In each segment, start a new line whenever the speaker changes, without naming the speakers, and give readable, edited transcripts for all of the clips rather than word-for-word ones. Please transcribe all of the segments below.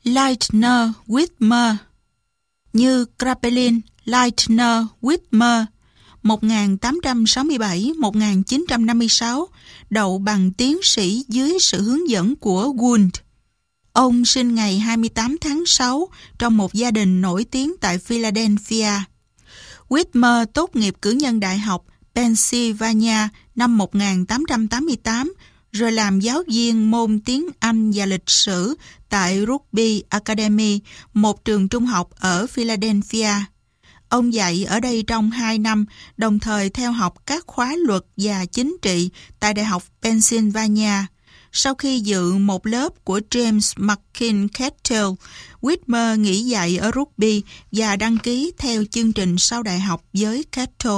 Leitner Whitmer, như Kraepelin Leitner Whitmer 1867-1956, đậu bằng tiến sĩ dưới sự hướng dẫn của Wundt. Ông sinh ngày 28 tháng 6 trong một gia đình nổi tiếng tại Philadelphia. Whitmer tốt nghiệp cử nhân đại học Pennsylvania năm 1888, rồi làm giáo viên môn tiếng Anh và lịch sử tại Rugby Academy, một trường trung học ở Philadelphia. Ông dạy ở đây trong 2 năm, đồng thời theo học các khóa luật và chính trị tại Đại học Pennsylvania. Sau khi dự một lớp của James McKin Cattell, Whitmer nghỉ dạy ở Rugby và đăng ký theo chương trình sau đại học với Cattell.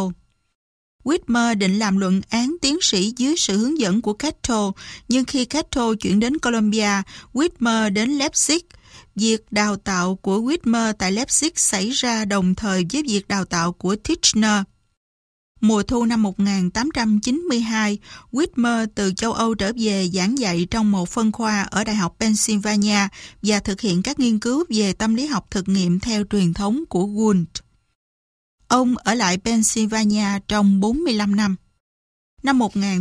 Whitmer định làm luận án tiến sĩ dưới sự hướng dẫn của Cattell, nhưng khi Cattell chuyển đến Columbia, Whitmer đến Leipzig. Việc đào tạo của Whitmer tại Leipzig xảy ra đồng thời với việc đào tạo của Titchener. Mùa thu năm 1892, Whitmer từ châu Âu trở về giảng dạy trong một phân khoa ở Đại học Pennsylvania và thực hiện các nghiên cứu về tâm lý học thực nghiệm theo truyền thống của Wundt. Ông ở lại Pennsylvania trong 45 năm. Năm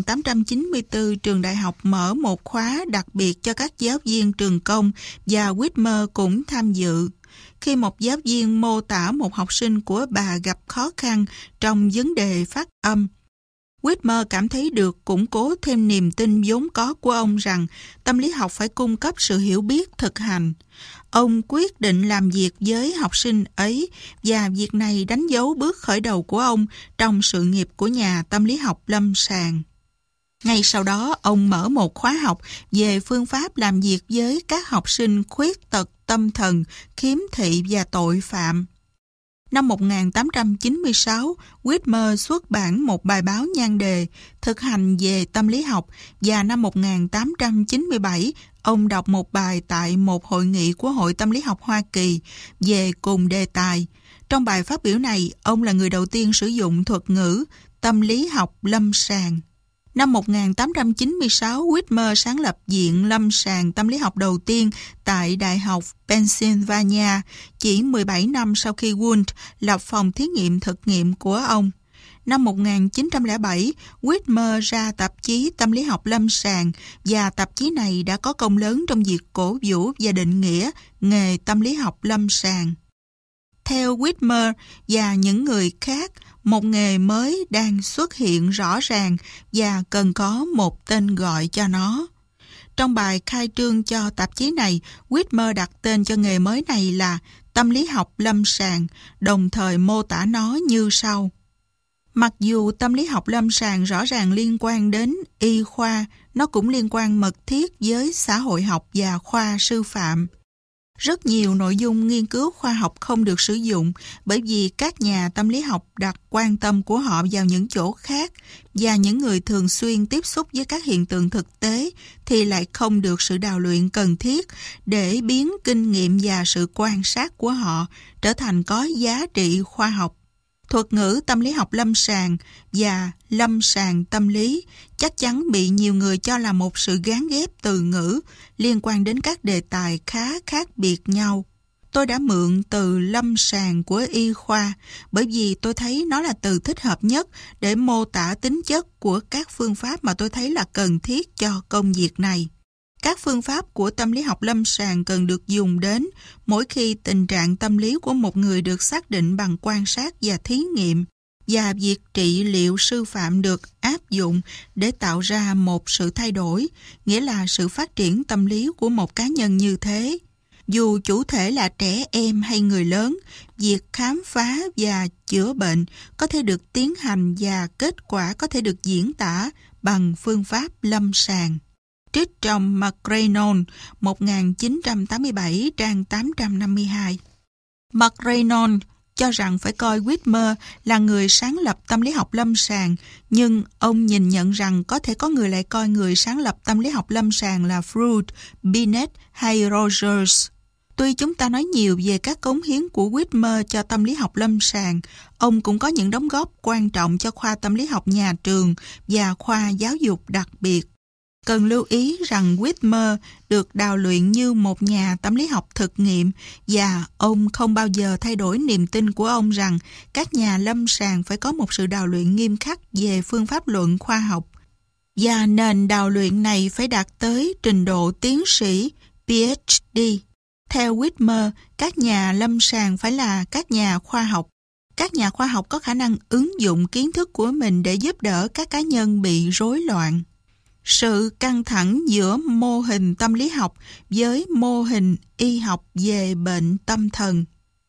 1894, trường đại học mở một khóa đặc biệt cho các giáo viên trường công và Whitmer cũng tham dự. Khi một giáo viên mô tả một học sinh của bà gặp khó khăn trong vấn đề phát âm, Whitmer cảm thấy được củng cố thêm niềm tin vốn có của ông rằng tâm lý học phải cung cấp sự hiểu biết thực hành. Ông quyết định làm việc với học sinh ấy và việc này đánh dấu bước khởi đầu của ông trong sự nghiệp của nhà tâm lý học lâm sàng. Ngay sau đó, ông mở một khóa học về phương pháp làm việc với các học sinh khuyết tật tâm thần, khiếm thị và tội phạm. Năm 1896, Whitmer xuất bản một bài báo nhan đề Thực hành về tâm lý học và năm 1897, ông đọc một bài tại một hội nghị của Hội Tâm lý học Hoa Kỳ về cùng đề tài. Trong bài phát biểu này, ông là người đầu tiên sử dụng thuật ngữ tâm lý học lâm sàng. Năm 1896, Whitmer sáng lập Viện Lâm sàng Tâm lý học đầu tiên tại Đại học Pennsylvania, chỉ 17 năm sau khi Wundt lập phòng thí nghiệm thực nghiệm của ông. Năm 1907, Whitmer ra tạp chí Tâm lý học lâm sàng và tạp chí này đã có công lớn trong việc cổ vũ và định nghĩa nghề tâm lý học lâm sàng. Theo Whitmer và những người khác, một nghề mới đang xuất hiện rõ ràng và cần có một tên gọi cho nó. Trong bài khai trương cho tạp chí này, Whitmer đặt tên cho nghề mới này là tâm lý học lâm sàng, đồng thời mô tả nó như sau. Mặc dù tâm lý học lâm sàng rõ ràng liên quan đến y khoa, nó cũng liên quan mật thiết với xã hội học và khoa sư phạm. Rất nhiều nội dung nghiên cứu khoa học không được sử dụng bởi vì các nhà tâm lý học đặt quan tâm của họ vào những chỗ khác và những người thường xuyên tiếp xúc với các hiện tượng thực tế thì lại không được sự đào luyện cần thiết để biến kinh nghiệm và sự quan sát của họ trở thành có giá trị khoa học. Thuật ngữ tâm lý học lâm sàng và lâm sàng tâm lý chắc chắn bị nhiều người cho là một sự gán ghép từ ngữ liên quan đến các đề tài khá khác biệt nhau. Tôi đã mượn từ lâm sàng của y khoa bởi vì tôi thấy nó là từ thích hợp nhất để mô tả tính chất của các phương pháp mà tôi thấy là cần thiết cho công việc này. Các phương pháp của tâm lý học lâm sàng cần được dùng đến mỗi khi tình trạng tâm lý của một người được xác định bằng quan sát và thí nghiệm, và việc trị liệu sư phạm được áp dụng để tạo ra một sự thay đổi, nghĩa là sự phát triển tâm lý của một cá nhân như thế. Dù chủ thể là trẻ em hay người lớn, việc khám phá và chữa bệnh có thể được tiến hành và kết quả có thể được diễn tả bằng phương pháp lâm sàng. Trích trong McReynolds 1987 trang 852. McReynolds cho rằng phải coi Whitmer là người sáng lập tâm lý học lâm sàng, nhưng ông nhìn nhận rằng có thể có người lại coi người sáng lập tâm lý học lâm sàng là Freud, Binet hay Rogers. Tuy chúng ta nói nhiều về các cống hiến của Whitmer cho tâm lý học lâm sàng, ông cũng có những đóng góp quan trọng cho khoa tâm lý học nhà trường và khoa giáo dục đặc biệt. Cần lưu ý rằng Whitmer được đào luyện như một nhà tâm lý học thực nghiệm và ông không bao giờ thay đổi niềm tin của ông rằng các nhà lâm sàng phải có một sự đào luyện nghiêm khắc về phương pháp luận khoa học. Và nền đào luyện này phải đạt tới trình độ tiến sĩ PhD. Theo Whitmer, các nhà lâm sàng phải là các nhà khoa học. Các nhà khoa học có khả năng ứng dụng kiến thức của mình để giúp đỡ các cá nhân bị rối loạn. Sự căng thẳng giữa mô hình tâm lý học với mô hình y học về bệnh tâm thần.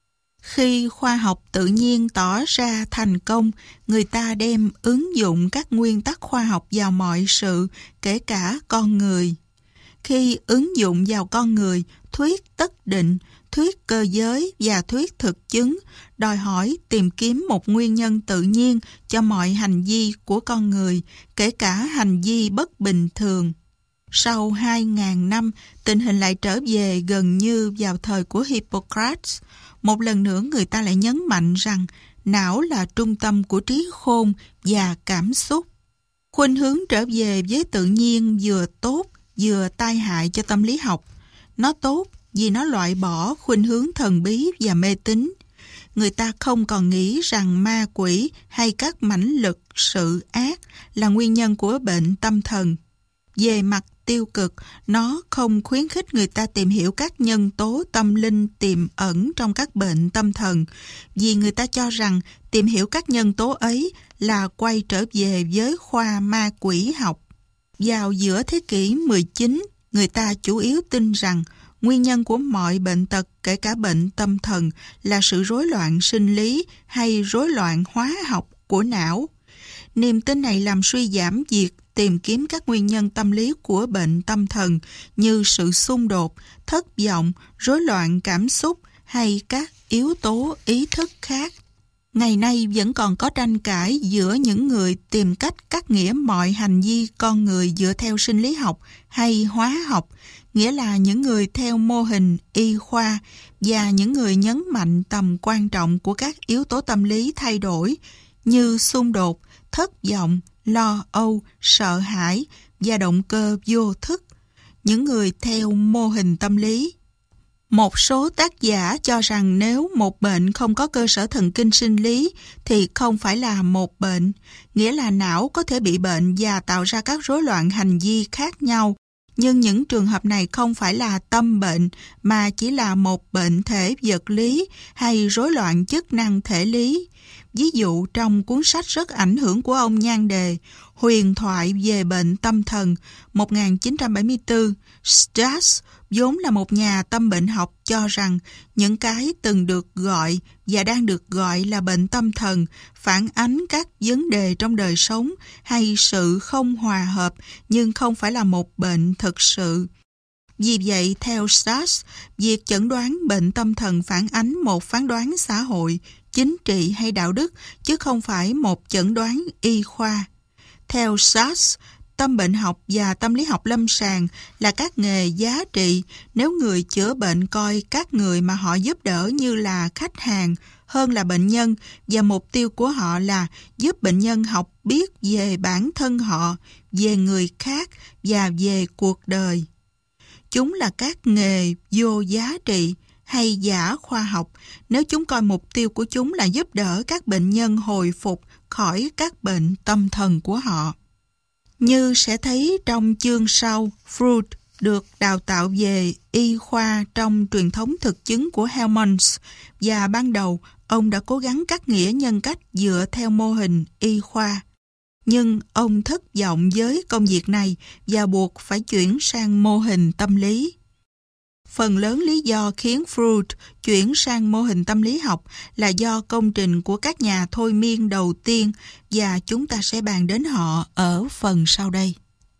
Khi khoa học tự nhiên tỏ ra thành công, người ta đem ứng dụng các nguyên tắc khoa học vào mọi sự, kể cả con người. Khi ứng dụng vào con người, thuyết tất định, thuyết cơ giới và thuyết thực chứng đòi hỏi tìm kiếm một nguyên nhân tự nhiên cho mọi hành vi của con người, kể cả hành vi bất bình thường. Sau 2.000 năm, tình hình lại trở về gần như vào thời của Hippocrates. Một lần nữa người ta lại nhấn mạnh rằng não là trung tâm của trí khôn và cảm xúc. Khuynh hướng trở về với tự nhiên vừa tốt vừa tai hại cho tâm lý học. Nó tốt vì nó loại bỏ khuynh hướng thần bí và mê tín. Người ta không còn nghĩ rằng ma quỷ hay các mãnh lực sự ác là nguyên nhân của bệnh tâm thần. Về mặt tiêu cực, nó không khuyến khích người ta tìm hiểu các nhân tố tâm linh tiềm ẩn trong các bệnh tâm thần, vì người ta cho rằng tìm hiểu các nhân tố ấy là quay trở về với khoa ma quỷ học. Vào giữa thế kỷ 19, người ta chủ yếu tin rằng nguyên nhân của mọi bệnh tật, kể cả bệnh tâm thần, là sự rối loạn sinh lý hay rối loạn hóa học của não. Niềm tin này làm suy giảm việc tìm kiếm các nguyên nhân tâm lý của bệnh tâm thần như sự xung đột, thất vọng, rối loạn cảm xúc hay các yếu tố ý thức khác. Ngày nay vẫn còn có tranh cãi giữa những người tìm cách cắt nghĩa mọi hành vi con người dựa theo sinh lý học hay hóa học, nghĩa là những người theo mô hình y khoa và những người nhấn mạnh tầm quan trọng của các yếu tố tâm lý thay đổi như xung đột, thất vọng, lo âu, sợ hãi và động cơ vô thức. Những người theo mô hình tâm lý. Một số tác giả cho rằng nếu một bệnh không có cơ sở thần kinh sinh lý thì không phải là một bệnh, nghĩa là não có thể bị bệnh và tạo ra các rối loạn hành vi khác nhau. Nhưng những trường hợp này không phải là tâm bệnh mà chỉ là một bệnh thể vật lý hay rối loạn chức năng thể lý. Ví dụ trong cuốn sách rất ảnh hưởng của ông nhan đề Huyền thoại về bệnh tâm thần 1974, Stas vốn là một nhà tâm bệnh học cho rằng những cái từng được gọi và đang được gọi là bệnh tâm thần phản ánh các vấn đề trong đời sống hay sự không hòa hợp nhưng không phải là một bệnh thực sự. Vì vậy, theo Stas, việc chẩn đoán bệnh tâm thần phản ánh một phán đoán xã hội, chính trị hay đạo đức, chứ không phải một chẩn đoán y khoa. Theo Stas, tâm bệnh học và tâm lý học lâm sàng là các nghề giá trị nếu người chữa bệnh coi các người mà họ giúp đỡ như là khách hàng hơn là bệnh nhân, và mục tiêu của họ là giúp bệnh nhân học biết về bản thân họ, về người khác và về cuộc đời. Chúng là các nghề vô giá trị hay giả khoa học nếu chúng coi mục tiêu của chúng là giúp đỡ các bệnh nhân hồi phục khỏi các bệnh tâm thần của họ. Như sẽ thấy trong chương sau, Freud được đào tạo về y khoa trong truyền thống thực chứng của Helmholtz và ban đầu ông đã cố gắng cắt nghĩa nhân cách dựa theo mô hình y khoa. Nhưng ông thất vọng với công việc này và buộc phải chuyển sang mô hình tâm lý. Phần lớn lý do khiến Freud chuyển sang mô hình tâm lý học là do công trình của các nhà thôi miên đầu tiên và chúng ta sẽ bàn đến họ ở phần sau đây.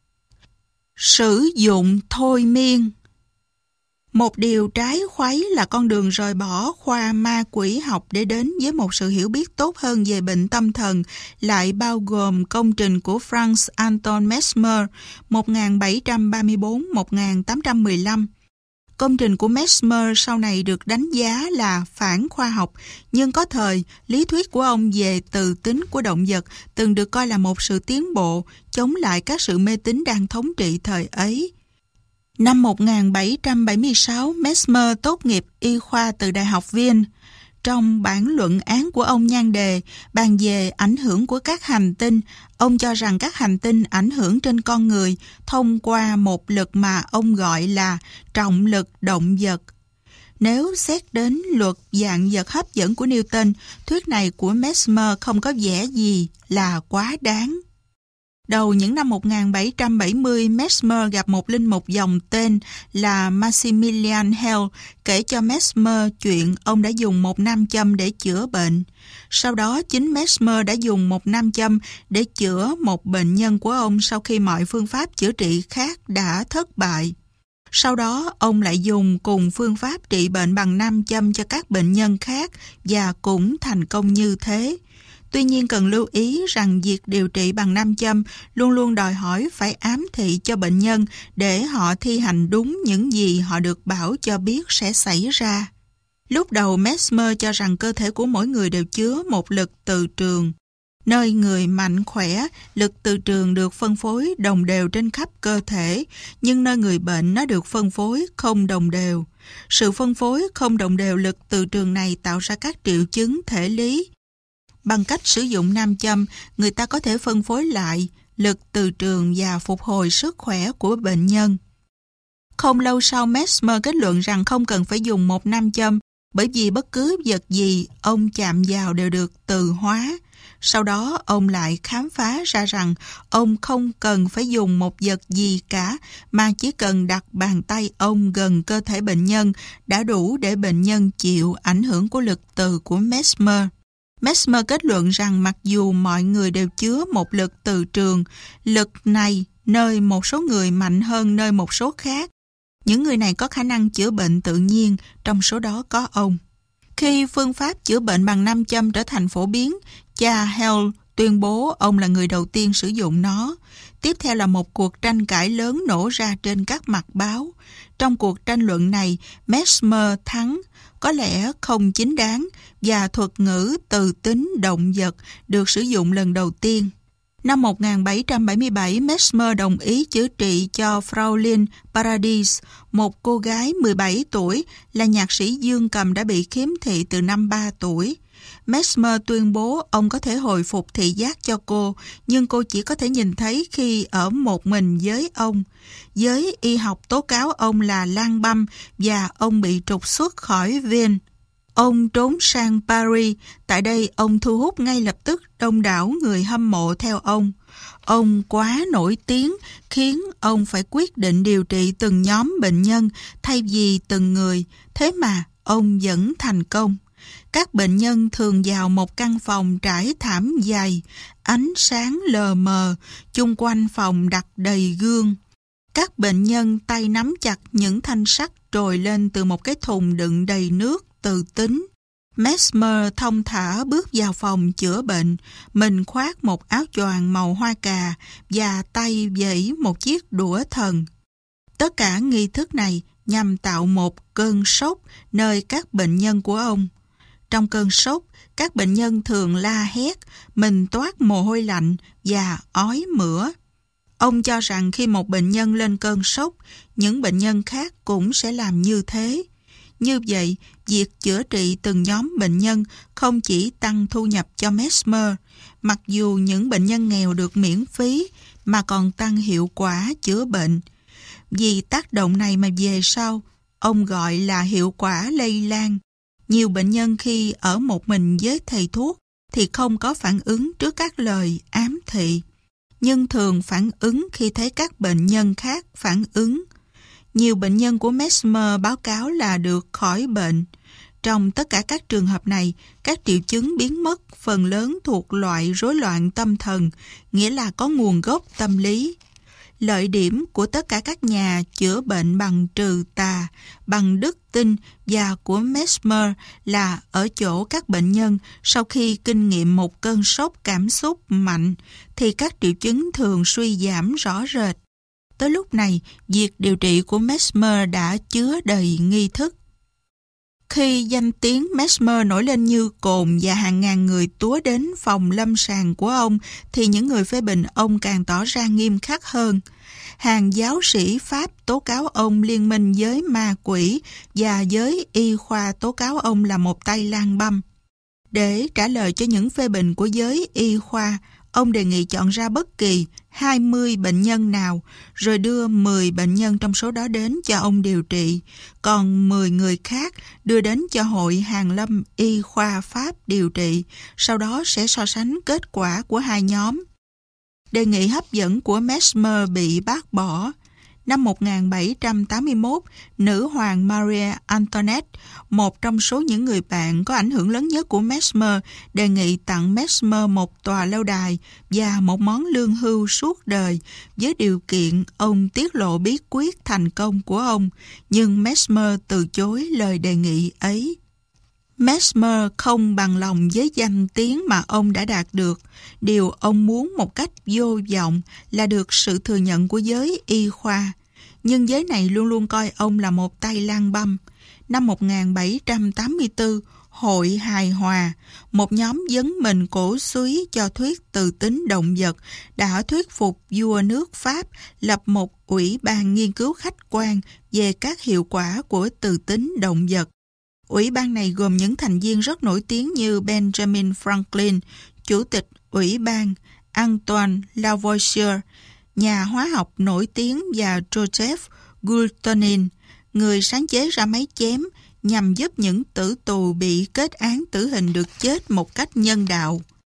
Sử dụng thôi miên. Một điều trái khuấy là con đường rời bỏ khoa ma quỷ học để đến với một sự hiểu biết tốt hơn về bệnh tâm thần lại bao gồm công trình của Franz Anton Mesmer 1734-1815. Công trình của Mesmer sau này được đánh giá là phản khoa học, nhưng có thời, lý thuyết của ông về từ tính của động vật từng được coi là một sự tiến bộ, chống lại các sự mê tín đang thống trị thời ấy. Năm 1776, Mesmer tốt nghiệp y khoa từ Đại học Viên. Trong bản luận án của ông nhan đề bàn về ảnh hưởng của các hành tinh, ông cho rằng các hành tinh ảnh hưởng trên con người thông qua một lực mà ông gọi là trọng lực động vật. Nếu xét đến luật dạng vật hấp dẫn của Newton, thuyết này của Mesmer không có vẻ gì là quá đáng. Đầu những năm 1770, Mesmer gặp một linh mục dòng tên là Maximilian Hell kể cho Mesmer chuyện ông đã dùng một nam châm để chữa bệnh. Sau đó, chính Mesmer đã dùng một nam châm để chữa một bệnh nhân của ông sau khi mọi phương pháp chữa trị khác đã thất bại. Sau đó, ông lại dùng cùng phương pháp trị bệnh bằng nam châm cho các bệnh nhân khác và cũng thành công như thế. Tuy nhiên cần lưu ý rằng việc điều trị bằng nam châm luôn luôn đòi hỏi phải ám thị cho bệnh nhân để họ thi hành đúng những gì họ được bảo cho biết sẽ xảy ra. Lúc đầu Mesmer cho rằng cơ thể của mỗi người đều chứa một lực từ trường. Nơi người mạnh khỏe, lực từ trường được phân phối đồng đều trên khắp cơ thể, nhưng nơi người bệnh nó được phân phối không đồng đều. Sự phân phối không đồng đều lực từ trường này tạo ra các triệu chứng thể lý. Bằng cách sử dụng nam châm, người ta có thể phân phối lại lực từ trường và phục hồi sức khỏe của bệnh nhân. Không lâu sau, Mesmer kết luận rằng không cần phải dùng một nam châm, bởi vì bất cứ vật gì ông chạm vào đều được từ hóa. Sau đó, ông lại khám phá ra rằng ông không cần phải dùng một vật gì cả, mà chỉ cần đặt bàn tay ông gần cơ thể bệnh nhân đã đủ để bệnh nhân chịu ảnh hưởng của lực từ của Mesmer. Mesmer kết luận rằng mặc dù mọi người đều chứa một lực từ trường, lực này nơi một số người mạnh hơn nơi một số khác. Những người này có khả năng chữa bệnh tự nhiên, trong số đó có ông. Khi phương pháp chữa bệnh bằng nam châm trở thành phổ biến, cha Hell tuyên bố ông là người đầu tiên sử dụng nó. Tiếp theo là một cuộc tranh cãi lớn nổ ra trên các mặt báo. Trong cuộc tranh luận này, Mesmer thắng, có lẽ không chính đáng, và thuật ngữ từ tính động vật được sử dụng lần đầu tiên. Năm 1777, Mesmer đồng ý chữa trị cho Fraulein Paradis, một cô gái 17 tuổi, là nhạc sĩ dương cầm đã bị khiếm thị từ năm 3 tuổi. Mesmer tuyên bố ông có thể hồi phục thị giác cho cô, nhưng cô chỉ có thể nhìn thấy khi ở một mình với ông. Giới y học tố cáo ông là lang băm và ông bị trục xuất khỏi Viên. Ông trốn sang Paris, tại đây ông thu hút ngay lập tức đông đảo người hâm mộ theo ông. Ông quá nổi tiếng khiến ông phải quyết định điều trị từng nhóm bệnh nhân thay vì từng người, thế mà ông vẫn thành công. Các bệnh nhân thường vào một căn phòng trải thảm dày, ánh sáng lờ mờ, chung quanh phòng đặt đầy gương. Các bệnh nhân tay nắm chặt những thanh sắt trồi lên từ một cái thùng đựng đầy nước từ tính. Mesmer thong thả bước vào phòng chữa bệnh, mình khoác một áo choàng màu hoa cà và tay vẫy một chiếc đũa thần. Tất cả nghi thức này nhằm tạo một cơn sốc nơi các bệnh nhân của ông. Trong cơn sốc, các bệnh nhân thường la hét, mình toát mồ hôi lạnh và ói mửa. Ông cho rằng khi một bệnh nhân lên cơn sốc, những bệnh nhân khác cũng sẽ làm như thế. Như vậy, việc chữa trị từng nhóm bệnh nhân không chỉ tăng thu nhập cho Mesmer, mặc dù những bệnh nhân nghèo được miễn phí, mà còn tăng hiệu quả chữa bệnh. Vì tác động này mà về sau, ông gọi là hiệu quả lây lan. Nhiều bệnh nhân khi ở một mình với thầy thuốc thì không có phản ứng trước các lời ám thị, nhưng thường phản ứng khi thấy các bệnh nhân khác phản ứng. Nhiều bệnh nhân của Mesmer báo cáo là được khỏi bệnh. Trong tất cả các trường hợp này, các triệu chứng biến mất phần lớn thuộc loại rối loạn tâm thần, nghĩa là có nguồn gốc tâm lý. Lợi điểm của tất cả các nhà chữa bệnh bằng trừ tà, bằng đức tin và của Mesmer là ở chỗ các bệnh nhân sau khi kinh nghiệm một cơn sốc cảm xúc mạnh thì các triệu chứng thường suy giảm rõ rệt. Tới lúc này, việc điều trị của Mesmer đã chứa đầy nghi thức. Khi danh tiếng Mesmer nổi lên như cồn và hàng ngàn người túa đến phòng lâm sàng của ông, thì những người phê bình ông càng tỏ ra nghiêm khắc hơn. Hàng giáo sĩ Pháp tố cáo ông liên minh với ma quỷ và giới y khoa tố cáo ông là một tay lang băm. Để trả lời cho những phê bình của giới y khoa, ông đề nghị chọn ra bất kỳ 20 bệnh nhân nào, rồi đưa 10 bệnh nhân trong số đó đến cho ông điều trị, còn 10 người khác đưa đến cho Hội Hàn Lâm Y khoa Pháp điều trị, sau đó sẽ so sánh kết quả của hai nhóm. Đề nghị hấp dẫn của Mesmer bị bác bỏ. Năm 1781, nữ hoàng Maria Antoinette, một trong số những người bạn có ảnh hưởng lớn nhất của Mesmer, đề nghị tặng Mesmer một tòa lâu đài và một món lương hưu suốt đời, với điều kiện ông tiết lộ bí quyết thành công của ông, nhưng Mesmer từ chối lời đề nghị ấy. Mesmer không bằng lòng với danh tiếng mà ông đã đạt được. Điều ông muốn một cách vô vọng là được sự thừa nhận của giới y khoa. Nhưng giới này luôn luôn coi ông là một tay lang băm. Năm 1784, Hội Hài Hòa, một nhóm dấn mình cổ súy cho thuyết từ tính động vật, đã thuyết phục vua nước Pháp lập một ủy ban nghiên cứu khách quan về các hiệu quả của từ tính động vật. Ủy ban này gồm những thành viên rất nổi tiếng như Benjamin Franklin, chủ tịch ủy ban, Antoine Lavoisier, nhà hóa học nổi tiếng, và Joseph Goultonin, người sáng chế ra máy chém nhằm giúp những tử tù bị kết án tử hình được chết một cách nhân đạo.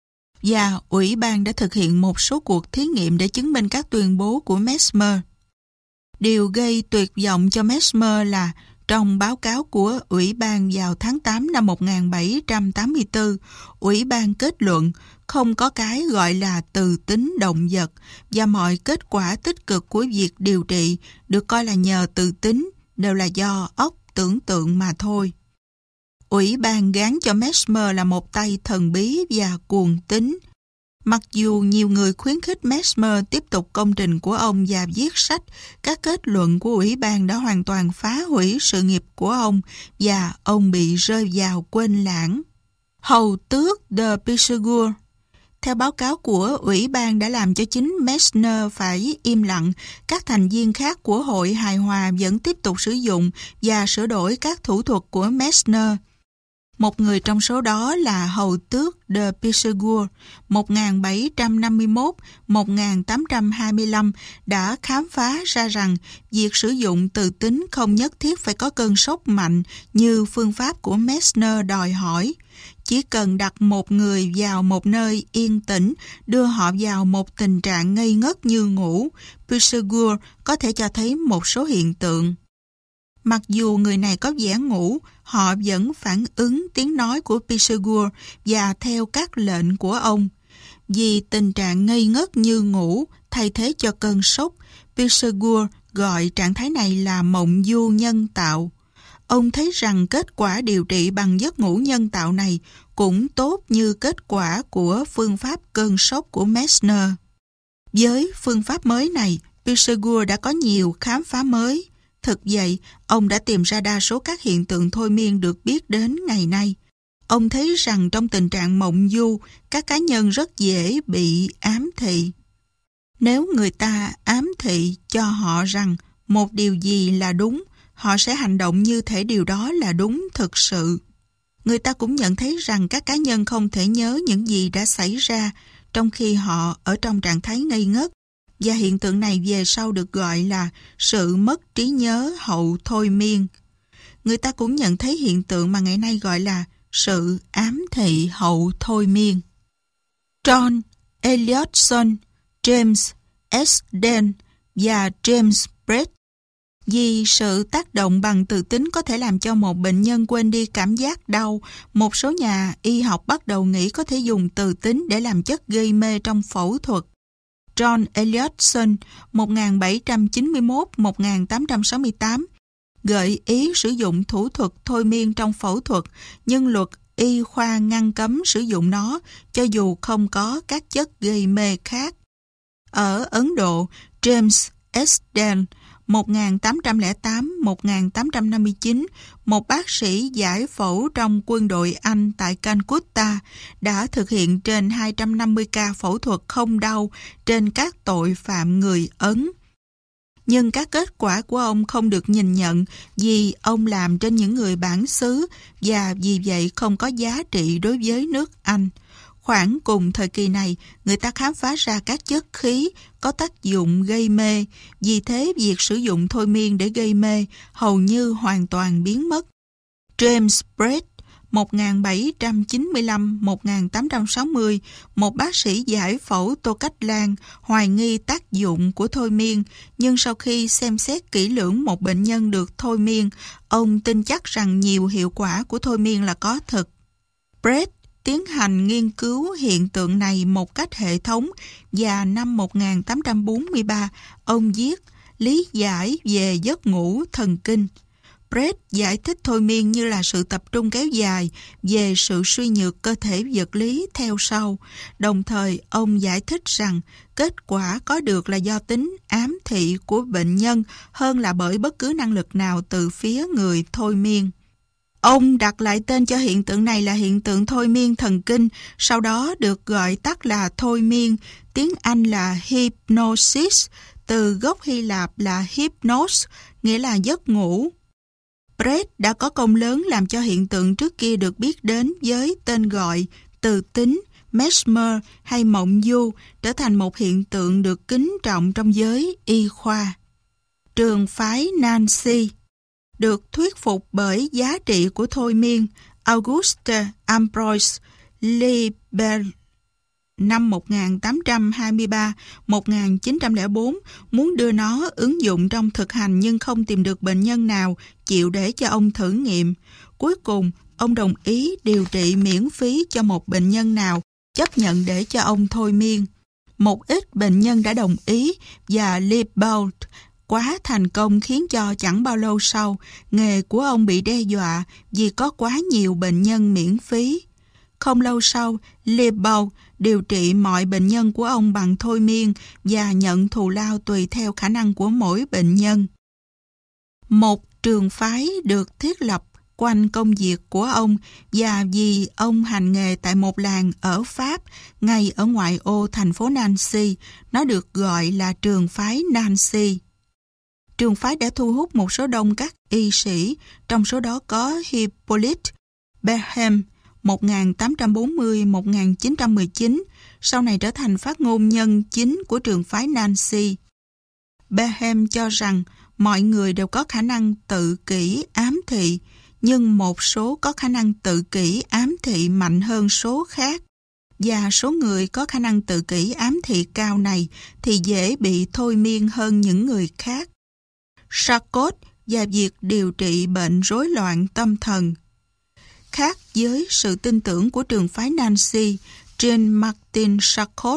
Và ủy ban đã thực hiện một số cuộc thí nghiệm để chứng minh các tuyên bố của Mesmer. Điều gây tuyệt vọng cho Mesmer là trong báo cáo của Ủy ban vào tháng 8 năm 1784, Ủy ban kết luận không có cái gọi là từ tính động vật, và mọi kết quả tích cực của việc điều trị được coi là nhờ từ tính đều là do óc tưởng tượng mà thôi. Ủy ban gán cho Mesmer là một tay thần bí và cuồng tín. Mặc dù nhiều người khuyến khích Mesmer tiếp tục công trình của ông và viết sách, các kết luận của ủy ban đã hoàn toàn phá hủy sự nghiệp của ông và ông bị rơi vào quên lãng. Hầu tước de Puységur, theo báo cáo của ủy ban, đã làm cho chính Mesmer phải im lặng. Các thành viên khác của Hội Hài Hòa vẫn tiếp tục sử dụng và sửa đổi các thủ thuật của Mesmer. Một người trong số đó là hầu tước de Puységur, 1751-1825, đã khám phá ra rằng việc sử dụng từ tính không nhất thiết phải có cơn sốc mạnh như phương pháp của Mesmer đòi hỏi. Chỉ cần đặt một người vào một nơi yên tĩnh, đưa họ vào một tình trạng ngây ngất như ngủ, Puységur có thể cho thấy một số hiện tượng. Mặc dù người này có vẻ ngủ, họ vẫn phản ứng tiếng nói của Puységur và theo các lệnh của ông. Vì tình trạng ngây ngất như ngủ thay thế cho cơn sốc, Puységur gọi trạng thái này là mộng du nhân tạo. Ông thấy rằng kết quả điều trị bằng giấc ngủ nhân tạo này cũng tốt như kết quả của phương pháp cơn sốc của Mesmer. Với phương pháp mới này, Puységur đã có nhiều khám phá mới. Thực vậy, ông đã tìm ra đa số các hiện tượng thôi miên được biết đến ngày nay. Ông thấy rằng trong tình trạng mộng du, các cá nhân rất dễ bị ám thị. Nếu người ta ám thị cho họ rằng một điều gì là đúng, họ sẽ hành động như thể điều đó là đúng thực sự. Người ta cũng nhận thấy rằng các cá nhân không thể nhớ những gì đã xảy ra trong khi họ ở trong trạng thái ngây ngất, và hiện tượng này về sau được gọi là sự mất trí nhớ hậu thôi miên. Người ta cũng nhận thấy hiện tượng mà ngày nay gọi là sự ám thị hậu thôi miên. John Eliotson, James S. Dane và James Brett. Vì sự tác động bằng từ tính có thể làm cho một bệnh nhân quên đi cảm giác đau, một số nhà y học bắt đầu nghĩ có thể dùng từ tính để làm chất gây mê trong phẫu thuật. John Eliotson, 1791-1868, gợi ý sử dụng thủ thuật thôi miên trong phẫu thuật, nhưng luật y khoa ngăn cấm sử dụng nó cho dù không có các chất gây mê khác. Ở Ấn Độ, James Esdale 1808-1859, một bác sĩ giải phẫu trong quân đội Anh tại Calcutta, đã thực hiện trên 250 ca phẫu thuật không đau trên các tội phạm người Ấn. Nhưng các kết quả của ông không được nhìn nhận vì ông làm trên những người bản xứ và vì vậy không có giá trị đối với nước Anh. Khoảng cùng thời kỳ này, người ta khám phá ra các chất khí có tác dụng gây mê, vì thế việc sử dụng thôi miên để gây mê hầu như hoàn toàn biến mất. James Brett 1795-1860, một bác sĩ giải phẫu Tô Cách Lan, hoài nghi tác dụng của thôi miên, nhưng sau khi xem xét kỹ lưỡng một bệnh nhân được thôi miên, ông tin chắc rằng nhiều hiệu quả của thôi miên là có thực. Brett tiến hành nghiên cứu hiện tượng này một cách hệ thống và năm 1843, ông viết Lý giải về giấc ngủ thần kinh. Brett giải thích thôi miên như là sự tập trung kéo dài về sự suy nhược cơ thể vật lý theo sau. Đồng thời, ông giải thích rằng kết quả có được là do tính ám thị của bệnh nhân hơn là bởi bất cứ năng lực nào từ phía người thôi miên. Ông đặt lại tên cho hiện tượng này là hiện tượng thôi miên thần kinh, sau đó được gọi tắt là thôi miên, tiếng Anh là hypnosis, từ gốc Hy Lạp là hypnos, nghĩa là giấc ngủ. Brett đã có công lớn làm cho hiện tượng trước kia được biết đến với tên gọi từ tính, mesmer hay mộng du trở thành một hiện tượng được kính trọng trong giới y khoa. Trường phái Nancy được thuyết phục bởi giá trị của thôi miên. Auguste Ambroise Liebel năm 1823-1904 muốn đưa nó ứng dụng trong thực hành nhưng không tìm được bệnh nhân nào chịu để cho ông thử nghiệm. Cuối cùng, ông đồng ý điều trị miễn phí cho một bệnh nhân nào chấp nhận để cho ông thôi miên. Một ít bệnh nhân đã đồng ý và Liebel quá thành công khiến cho chẳng bao lâu sau, nghề của ông bị đe dọa vì có quá nhiều bệnh nhân miễn phí. Không lâu sau, Liebel điều trị mọi bệnh nhân của ông bằng thôi miên và nhận thù lao tùy theo khả năng của mỗi bệnh nhân. Một trường phái được thiết lập quanh công việc của ông và vì ông hành nghề tại một làng ở Pháp, ngay ở ngoại ô thành phố Nancy, nó được gọi là trường phái Nancy. Trường phái đã thu hút một số đông các y sĩ, trong số đó có Hippolyte Bethème 1840-1919, sau này trở thành phát ngôn nhân chính của trường phái Nancy. Bethème cho rằng mọi người đều có khả năng tự kỷ ám thị, nhưng một số có khả năng tự kỷ ám thị mạnh hơn số khác. Và số người có khả năng tự kỷ ám thị cao này thì dễ bị thôi miên hơn những người khác. Charcot và việc điều trị bệnh rối loạn tâm thần. Khác với sự tin tưởng của trường phái Nancy, Jean-Martin Charcot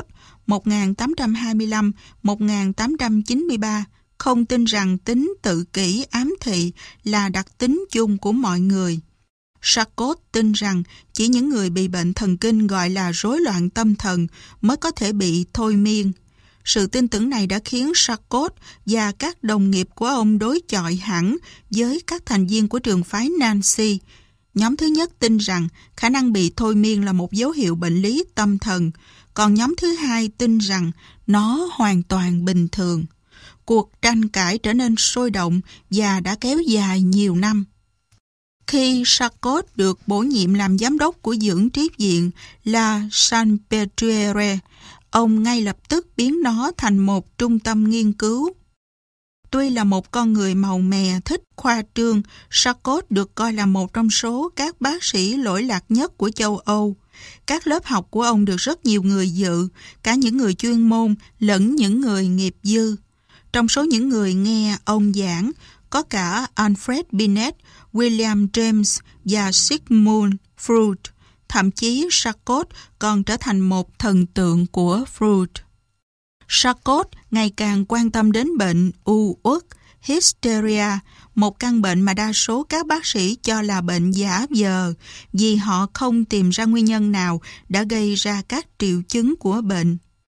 1825-1893 không tin rằng tính tự kỷ ám thị là đặc tính chung của mọi người. Charcot tin rằng chỉ những người bị bệnh thần kinh gọi là rối loạn tâm thần mới có thể bị thôi miên. Sự tin tưởng này đã khiến Charcot và các đồng nghiệp của ông đối chọi hẳn với các thành viên của trường phái Nancy. Nhóm thứ nhất tin rằng khả năng bị thôi miên là một dấu hiệu bệnh lý tâm thần, còn nhóm thứ hai tin rằng nó hoàn toàn bình thường. Cuộc tranh cãi trở nên sôi động và đã kéo dài nhiều năm. Khi Charcot được bổ nhiệm làm giám đốc của dưỡng trí viện La Salpêtrière, ông ngay lập tức biến nó thành một trung tâm nghiên cứu. Tuy là một con người màu mè thích khoa trương, Charcot được coi là một trong số các bác sĩ lỗi lạc nhất của châu Âu. Các lớp học của ông được rất nhiều người dự, cả những người chuyên môn lẫn những người nghiệp dư. Trong số những người nghe ông giảng, có cả Alfred Binet, William James và Sigmund Freud. Thậm chí Charcot còn trở thành một thần tượng của Freud. Charcot ngày càng quan tâm đến bệnh u uất, hysteria, một căn bệnh mà đa số các bác sĩ cho là bệnh giả vờ vì họ không tìm ra nguyên nhân nào đã gây ra các triệu chứng của bệnh.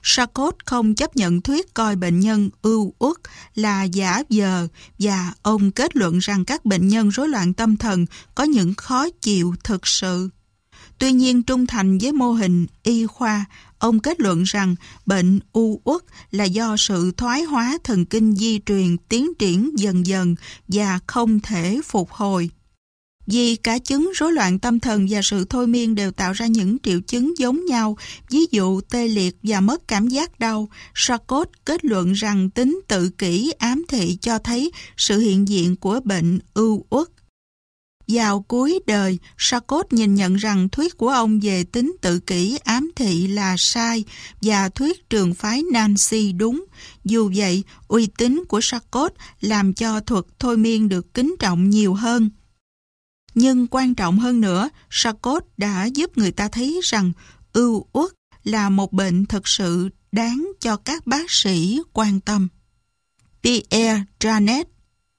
Charcot không chấp nhận thuyết coi bệnh nhân ưu uất là giả vờ và ông kết luận rằng các bệnh nhân rối loạn tâm thần có những khó chịu thực sự. Tuy nhiên, trung thành với mô hình y khoa, ông kết luận rằng bệnh u uất là do sự thoái hóa thần kinh di truyền tiến triển dần dần và không thể phục hồi. Vì cả chứng rối loạn tâm thần và sự thôi miên đều tạo ra những triệu chứng giống nhau, ví dụ tê liệt và mất cảm giác đau, Charcot kết luận rằng tính tự kỷ ám thị cho thấy sự hiện diện của bệnh ưu uất. Vào cuối đời, Charcot nhìn nhận rằng thuyết của ông về tính tự kỷ ám thị là sai và thuyết trường phái Nancy đúng. Dù vậy, uy tín của Charcot làm cho thuật thôi miên được kính trọng nhiều hơn. Nhưng quan trọng hơn nữa, Charcot đã giúp người ta thấy rằng ưu uất là một bệnh thực sự đáng cho các bác sĩ quan tâm. Pierre Janet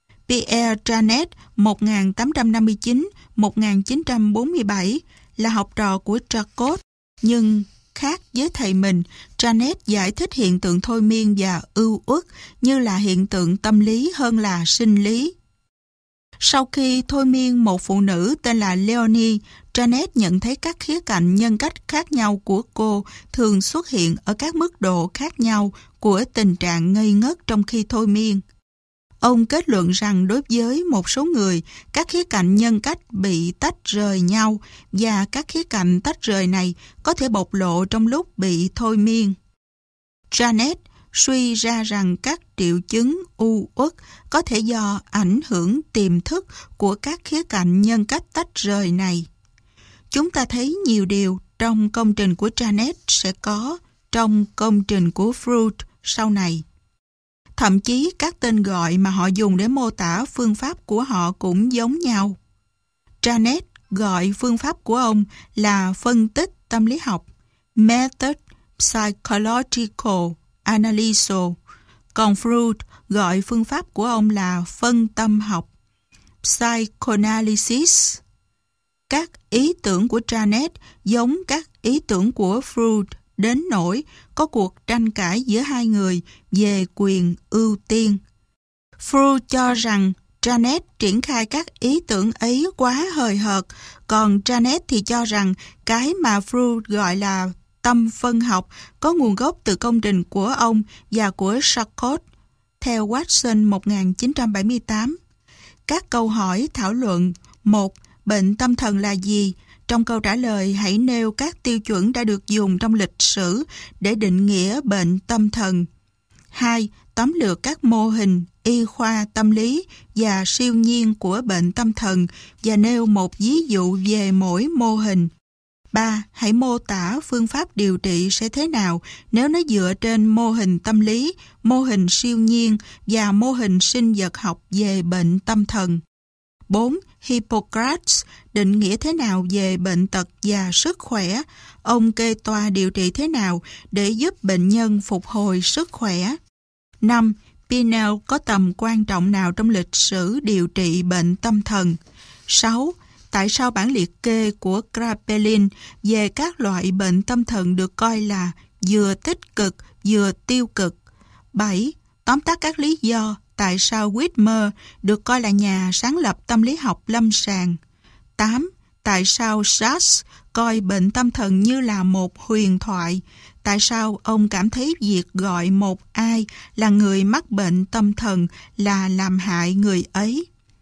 1859-1947 là học trò của Charcot, nhưng khác với thầy mình, Janet giải thích hiện tượng thôi miên và ưu uất như là hiện tượng tâm lý hơn là sinh lý. Sau khi thôi miên một phụ nữ tên là Leonie, Janet nhận thấy các khía cạnh nhân cách khác nhau của cô thường xuất hiện ở các mức độ khác nhau của tình trạng ngây ngất trong khi thôi miên. Ông kết luận rằng đối với một số người, các khía cạnh nhân cách bị tách rời nhau và các khía cạnh tách rời này có thể bộc lộ trong lúc bị thôi miên. Janet suy ra rằng các triệu chứng u uất có thể do ảnh hưởng tiềm thức của các khía cạnh nhân cách tách rời này. Chúng ta thấy nhiều điều trong công trình của Janet sẽ có trong công trình của Freud sau này. Thậm chí các tên gọi mà họ dùng để mô tả phương pháp của họ cũng giống nhau. Janet gọi phương pháp của ông là phân tích tâm lý học, Method Psychological Analysis, còn Freud gọi phương pháp của ông là phân tâm học, Psychoanalysis. Các ý tưởng của Janet giống các ý tưởng của Freud đến nỗi có cuộc tranh cãi giữa hai người về quyền ưu tiên. Freud cho rằng Janet triển khai các ý tưởng ấy quá hời hợt, còn Janet thì cho rằng cái mà Freud gọi là tâm phân học có nguồn gốc từ công trình của ông và của Charcot, theo Watson 1978. Các câu hỏi thảo luận: 1. Bệnh tâm thần là gì? Trong câu trả lời, hãy nêu các tiêu chuẩn đã được dùng trong lịch sử để định nghĩa bệnh tâm thần. 2. Tóm lược các mô hình y khoa tâm lý và siêu nhiên của bệnh tâm thần và nêu một ví dụ về mỗi mô hình. 3. Hãy mô tả phương pháp điều trị sẽ thế nào nếu nó dựa trên mô hình tâm lý, mô hình siêu nhiên và mô hình sinh vật học về bệnh tâm thần. 4. Hippocrates định nghĩa thế nào về bệnh tật và sức khỏe? Ông kê toa điều trị thế nào để giúp bệnh nhân phục hồi sức khỏe? 5. Pinel có tầm quan trọng nào trong lịch sử điều trị bệnh tâm thần? 6. Tại sao bản liệt kê của Kraepelin về các loại bệnh tâm thần được coi là vừa tích cực vừa tiêu cực? 7. Tóm tắt các lý do tại sao Whitmer được coi là nhà sáng lập tâm lý học lâm sàng. 8. Tại sao Sachs coi bệnh tâm thần như là một huyền thoại? Tại sao ông cảm thấy việc gọi một ai là người mắc bệnh tâm thần là làm hại người ấy?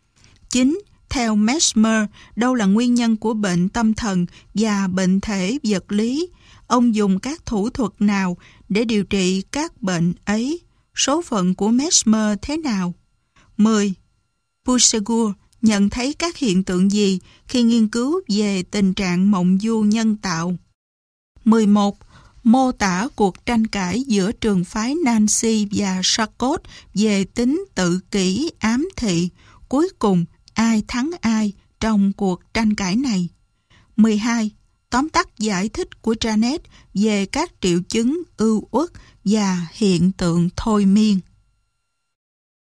9. Theo Mesmer, đâu là nguyên nhân của bệnh tâm thần và bệnh thể vật lý? Ông dùng các thủ thuật nào để điều trị các bệnh ấy? Số phận của Mesmer thế nào? 10. Pusegur nhận thấy các hiện tượng gì khi nghiên cứu về tình trạng mộng du nhân tạo? 11. Mô tả cuộc tranh cãi giữa trường phái Nancy và Charcot về tính tự kỷ ám thị. Cuối cùng, ai thắng ai trong cuộc tranh cãi này? 12. Tóm tắt giải thích của Janet về các triệu chứng ưu uất và hiện tượng thôi miên.